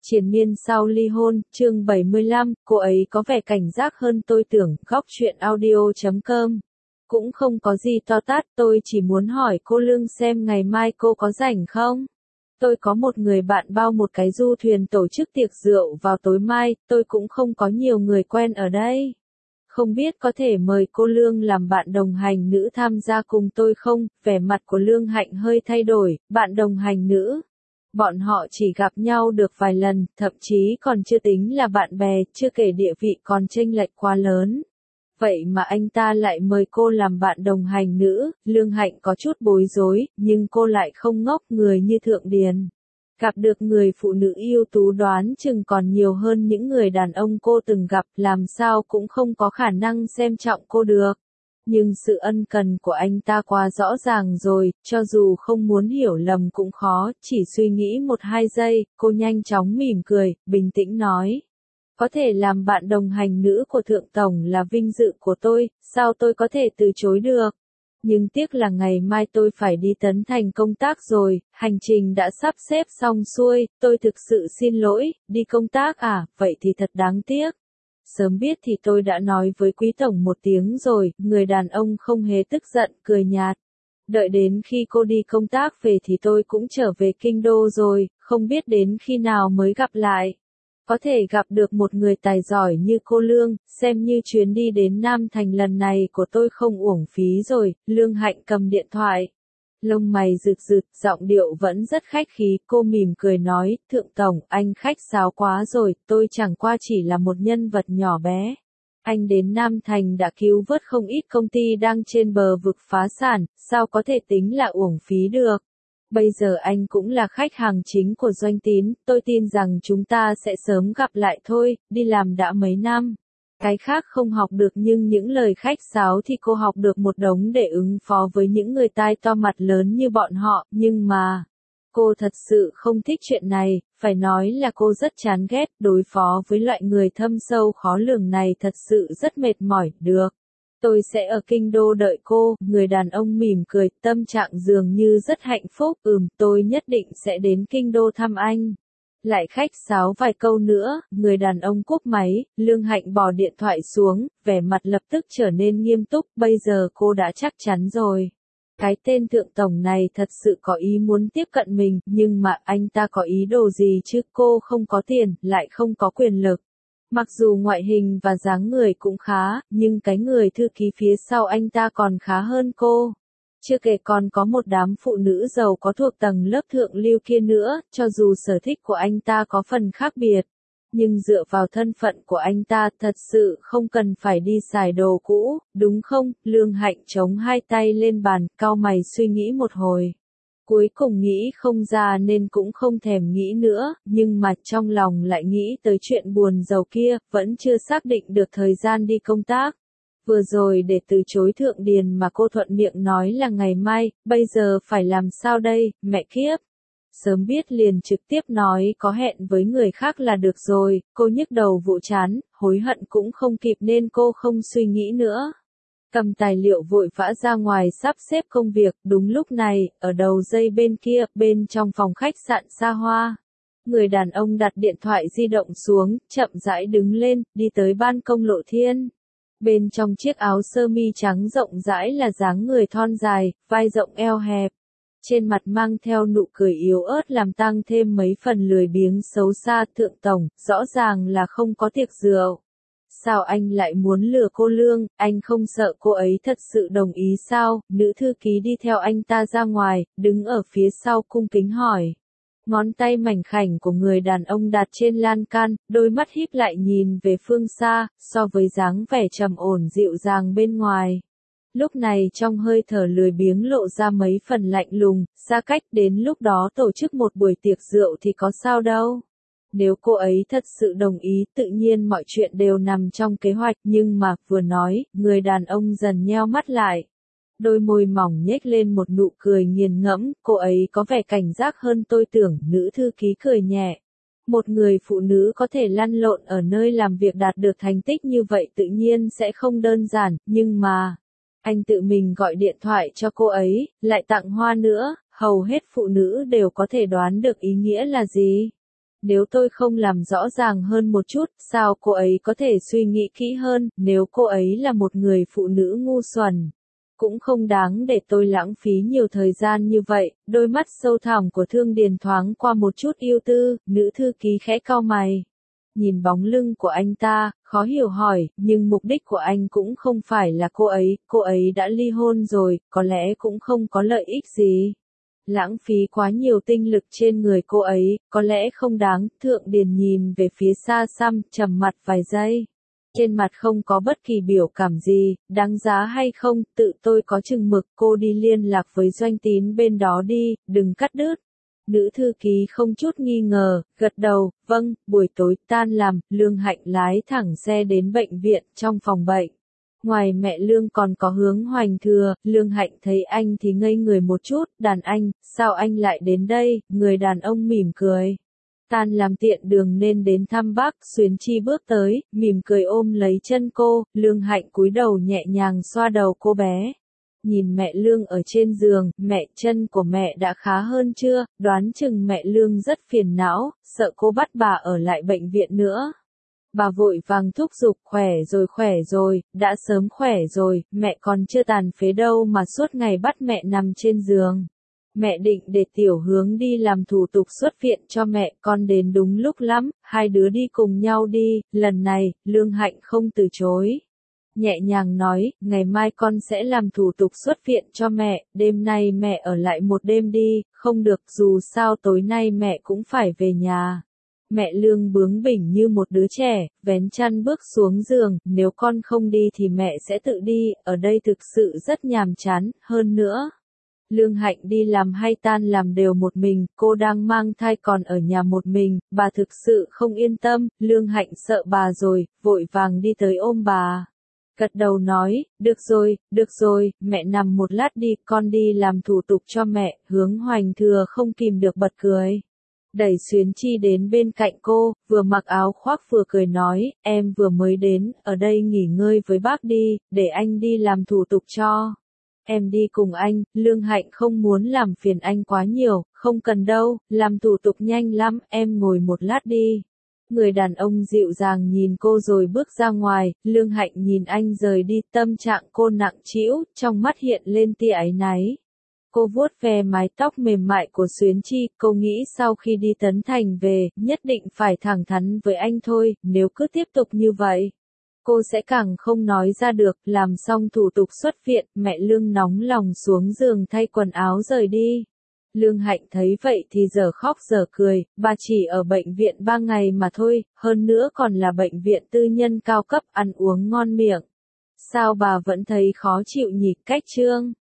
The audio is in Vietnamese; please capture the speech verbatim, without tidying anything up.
Triền miên sau ly hôn, chương bảy mươi lăm, cô ấy có vẻ cảnh giác hơn tôi tưởng, góc chuyện audio chấm com. Cũng không có gì to tát, tôi chỉ muốn hỏi cô Lương xem ngày mai cô có rảnh không? Tôi có một người bạn bao một cái du thuyền tổ chức tiệc rượu vào tối mai, tôi cũng không có nhiều người quen ở đây. Không biết có thể mời cô Lương làm bạn đồng hành nữ tham gia cùng tôi không? Vẻ mặt của Lương Hạnh hơi thay đổi, bạn đồng hành nữ. Bọn họ chỉ gặp nhau được vài lần, thậm chí còn chưa tính là bạn bè, chưa kể địa vị còn chênh lệch quá lớn. Vậy mà anh ta lại mời cô làm bạn đồng hành nữ, Lương Hạnh có chút bối rối, nhưng cô lại không ngốc, người như Thượng Điền. Gặp được người phụ nữ ưu tú đoán chừng còn nhiều hơn những người đàn ông cô từng gặp, làm sao cũng không có khả năng xem trọng cô được. Nhưng sự ân cần của anh ta quá rõ ràng rồi, cho dù không muốn hiểu lầm cũng khó, chỉ suy nghĩ một hai giây, cô nhanh chóng mỉm cười, bình tĩnh nói. Có thể làm bạn đồng hành nữ của Thượng Tổng là vinh dự của tôi, sao tôi có thể từ chối được? Nhưng tiếc là ngày mai tôi phải đi Tấn Thành công tác rồi, hành trình đã sắp xếp xong xuôi, tôi thực sự xin lỗi, đi công tác à, vậy thì thật đáng tiếc. Sớm biết thì tôi đã nói với Quý Tổng một tiếng rồi, người đàn ông không hề tức giận, cười nhạt. Đợi đến khi cô đi công tác về thì tôi cũng trở về kinh đô rồi, không biết đến khi nào mới gặp lại. Có thể gặp được một người tài giỏi như cô Lương, xem như chuyến đi đến Nam Thành lần này của tôi không uổng phí rồi, Lương Hạnh cầm điện thoại. Lông mày rực rực, giọng điệu vẫn rất khách khí, cô mỉm cười nói, Thượng Tổng, anh khách sáo quá rồi, tôi chẳng qua chỉ là một nhân vật nhỏ bé. Anh đến Nam Thành đã cứu vớt không ít công ty đang trên bờ vực phá sản, sao có thể tính là uổng phí được. Bây giờ anh cũng là khách hàng chính của Doanh Tín, tôi tin rằng chúng ta sẽ sớm gặp lại thôi, đi làm đã mấy năm. Cái khác không học được nhưng những lời khách sáo thì cô học được một đống để ứng phó với những người tai to mặt lớn như bọn họ, nhưng mà... Cô thật sự không thích chuyện này, phải nói là cô rất chán ghét, đối phó với loại người thâm sâu khó lường này thật sự rất mệt mỏi, được. Tôi sẽ ở kinh đô đợi cô, người đàn ông mỉm cười, tâm trạng dường như rất hạnh phúc, ừm, tôi nhất định sẽ đến kinh đô thăm anh. Lại khách sáo vài câu nữa, người đàn ông cúp máy, Lương Hạnh bỏ điện thoại xuống, vẻ mặt lập tức trở nên nghiêm túc, bây giờ cô đã chắc chắn rồi. Cái tên Thượng Tổng này thật sự có ý muốn tiếp cận mình, nhưng mà anh ta có ý đồ gì chứ, cô không có tiền, lại không có quyền lực. Mặc dù ngoại hình và dáng người cũng khá, nhưng cái người thư ký phía sau anh ta còn khá hơn cô. Chưa kể còn có một đám phụ nữ giàu có thuộc tầng lớp thượng lưu kia nữa, cho dù sở thích của anh ta có phần khác biệt. Nhưng dựa vào thân phận của anh ta thật sự không cần phải đi xài đồ cũ, đúng không? Lương Hạnh chống hai tay lên bàn, cau mày suy nghĩ một hồi. Cuối cùng nghĩ không ra nên cũng không thèm nghĩ nữa, nhưng mà trong lòng lại nghĩ tới chuyện buồn giàu kia, vẫn chưa xác định được thời gian đi công tác. Vừa rồi để từ chối Thượng Điền mà cô thuận miệng nói là ngày mai, bây giờ phải làm sao đây, mẹ kiếp. Sớm biết liền trực tiếp nói có hẹn với người khác là được rồi, cô nhức đầu vụ chán, hối hận cũng không kịp nên cô không suy nghĩ nữa. Cầm tài liệu vội vã ra ngoài sắp xếp công việc, đúng lúc này, ở đầu dây bên kia, bên trong phòng khách sạn xa hoa. Người đàn ông đặt điện thoại di động xuống, chậm rãi đứng lên, đi tới ban công Lộ Thiên. Bên trong chiếc áo sơ mi trắng rộng rãi là dáng người thon dài, vai rộng eo hẹp. Trên mặt mang theo nụ cười yếu ớt làm tăng thêm mấy phần lười biếng xấu xa. Thượng Tổng, rõ ràng là không có tiệc rượu. Sao anh lại muốn lừa cô Lương, anh không sợ cô ấy thật sự đồng ý sao? Nữ thư ký đi theo anh ta ra ngoài, đứng ở phía sau cung kính hỏi. Ngón tay mảnh khảnh của người đàn ông đặt trên lan can, đôi mắt híp lại nhìn về phương xa, so với dáng vẻ trầm ổn dịu dàng bên ngoài. Lúc này trong hơi thở lười biếng lộ ra mấy phần lạnh lùng, xa cách, đến lúc đó tổ chức một buổi tiệc rượu thì có sao đâu. Nếu cô ấy thật sự đồng ý, tự nhiên mọi chuyện đều nằm trong kế hoạch, nhưng mà, vừa nói, người đàn ông dần nheo mắt lại. Đôi môi mỏng nhếch lên một nụ cười nghiền ngẫm, cô ấy có vẻ cảnh giác hơn tôi tưởng, nữ thư ký cười nhẹ. Một người phụ nữ có thể lăn lộn ở nơi làm việc đạt được thành tích như vậy tự nhiên sẽ không đơn giản, nhưng mà... Anh tự mình gọi điện thoại cho cô ấy, lại tặng hoa nữa, hầu hết phụ nữ đều có thể đoán được ý nghĩa là gì. Nếu tôi không làm rõ ràng hơn một chút, sao cô ấy có thể suy nghĩ kỹ hơn, nếu cô ấy là một người phụ nữ ngu xuẩn. Cũng không đáng để tôi lãng phí nhiều thời gian như vậy, đôi mắt sâu thẳm của Thương Điền thoáng qua một chút ưu tư, nữ thư ký khẽ cau mày. Nhìn bóng lưng của anh ta, khó hiểu hỏi, nhưng mục đích của anh cũng không phải là cô ấy, cô ấy đã ly hôn rồi, có lẽ cũng không có lợi ích gì. Lãng phí quá nhiều tinh lực trên người cô ấy, có lẽ không đáng. Thượng Điền nhìn về phía xa xăm, trầm mặt vài giây. Trên mặt không có bất kỳ biểu cảm gì, đáng giá hay không, tự tôi có chừng mực, cô đi liên lạc với Doanh Tín bên đó đi, đừng cắt đứt. Nữ thư ký không chút nghi ngờ, gật đầu, vâng. Buổi tối tan làm, Lương Hạnh lái thẳng xe đến bệnh viện. Trong phòng bệnh, ngoài mẹ Lương còn có Hướng Hoành Thừa. Lương Hạnh thấy anh thì ngây người một chút, đàn anh, sao anh lại đến đây? Người đàn ông mỉm cười. Tan làm tiện đường nên đến thăm bác. Xuyến Chi bước tới, mỉm cười ôm lấy chân cô. Lương Hạnh cúi đầu nhẹ nhàng xoa đầu cô bé. Nhìn mẹ Lương ở trên giường, mẹ, chân của mẹ đã khá hơn chưa? Đoán chừng mẹ Lương rất phiền não, sợ cô bắt bà ở lại bệnh viện nữa. Bà vội vàng thúc giục, khỏe rồi khỏe rồi, đã sớm khỏe rồi, mẹ còn chưa tàn phế đâu mà suốt ngày bắt mẹ nằm trên giường. Mẹ định để Tiểu Hướng đi làm thủ tục xuất viện cho mẹ, con đến đúng lúc lắm, hai đứa đi cùng nhau đi. Lần này, Lương Hạnh không từ chối. Nhẹ nhàng nói, ngày mai con sẽ làm thủ tục xuất viện cho mẹ, đêm nay mẹ ở lại một đêm đi. Không được, dù sao tối nay mẹ cũng phải về nhà. Mẹ Lương bướng bỉnh như một đứa trẻ, vén chăn bước xuống giường, nếu con không đi thì mẹ sẽ tự đi, ở đây thực sự rất nhàm chán. Hơn nữa, Lương Hạnh đi làm hay tan làm đều một mình, cô đang mang thai còn ở nhà một mình, bà thực sự không yên tâm. Lương Hạnh sợ bà rồi, vội vàng đi tới ôm bà. Gật đầu nói, được rồi, được rồi, mẹ nằm một lát đi, con đi làm thủ tục cho mẹ. Hướng Hoành Thừa không kìm được bật cười. Đẩy Xuyến Chi đến bên cạnh cô, vừa mặc áo khoác vừa cười nói, em vừa mới đến, ở đây nghỉ ngơi với bác đi, để anh đi làm thủ tục cho. Em đi cùng anh. Lương Hạnh không muốn làm phiền anh quá nhiều, không cần đâu, làm thủ tục nhanh lắm, em ngồi một lát đi. Người đàn ông dịu dàng nhìn cô rồi bước ra ngoài. Lương Hạnh nhìn anh rời đi, tâm trạng cô nặng trĩu, trong mắt hiện lên tia áy náy. Cô vuốt ve mái tóc mềm mại của Xuyến Chi, cô nghĩ sau khi đi Tấn Thành về, nhất định phải thẳng thắn với anh thôi, nếu cứ tiếp tục như vậy, cô sẽ càng không nói ra được. Làm xong thủ tục xuất viện, mẹ Lương nóng lòng xuống giường thay quần áo rời đi. Lương Hạnh thấy vậy thì giờ khóc giờ cười, bà chỉ ở bệnh viện ba ngày mà thôi, hơn nữa còn là bệnh viện tư nhân cao cấp, ăn uống ngon miệng. Sao bà vẫn thấy khó chịu nhỉ? Cách chương